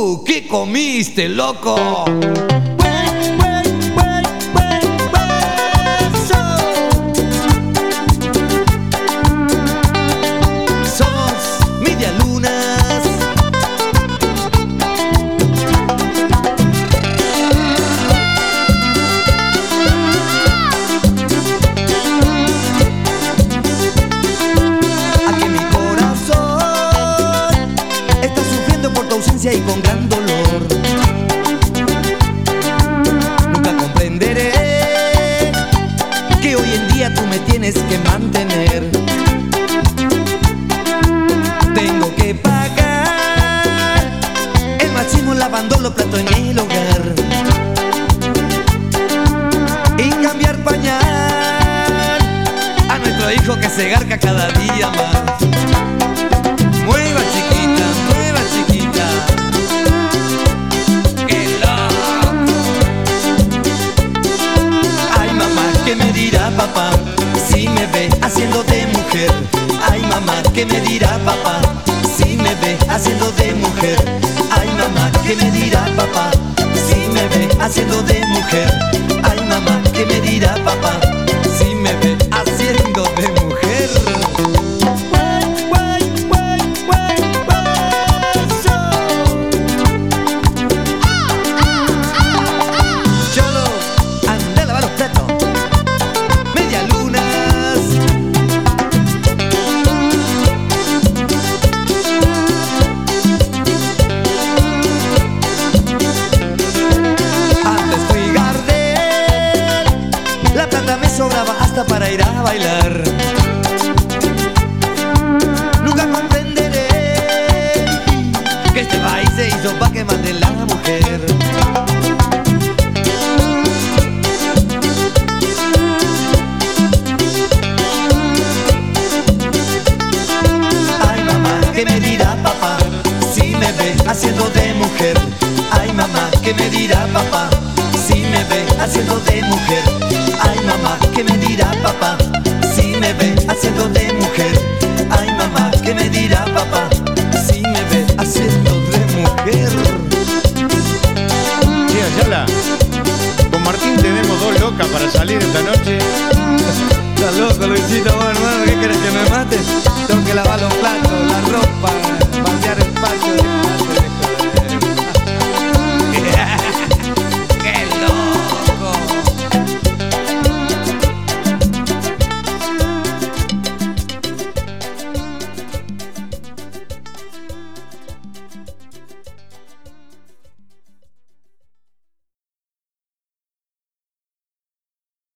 ¿Qué comiste, loco? Somos Medialunas. Aquí mi corazón está sufriendo por tu ausencia y con gran dolor. Nunca comprenderé que hoy en día tú me tienes que mantener. Tengo que pagar el máximo lavando los platos en el hogar y cambiar pañal a nuestro hijo que se garca cada día más. Mueva chiquita, mueva chiquita. ¡Qué loco! Ay mamá, ¿qué me dirá papá si me ve haciendo de mujer? Ay mamá, ¿qué me dirá papá si me ve haciendo de mujer? Ay mamá, ¿qué me dirá papá si me ve haciendo de mujer? Ay mamá, ¿qué me dirá papá si me ve haciendo de mujer? Cholo, anda a lavar los platos. Medialunas. Antes fui Gardel, la plata me sobraba hasta para ir a bailar. Nunca comprenderé que este país se hizo pa' que mande la mujer. Ay mamá, ¿qué me dirá papá si me ve haciendo de mujer? Ay mamá, ¿qué me dirá papá si me ve haciendo de mujer? Ay mamá, ¿qué me dirá papá si me ve haciendo de mujer? Ay mamá, ¿qué me dirá papá si me ve haciendo de mujer? Sí, Ayala, con Martín tenemos dos locas para salir esta noche. Estás loco, Luisito, vos, hermano, ¿qué querés que me mate? Tengo que lavar los platos, la ropa.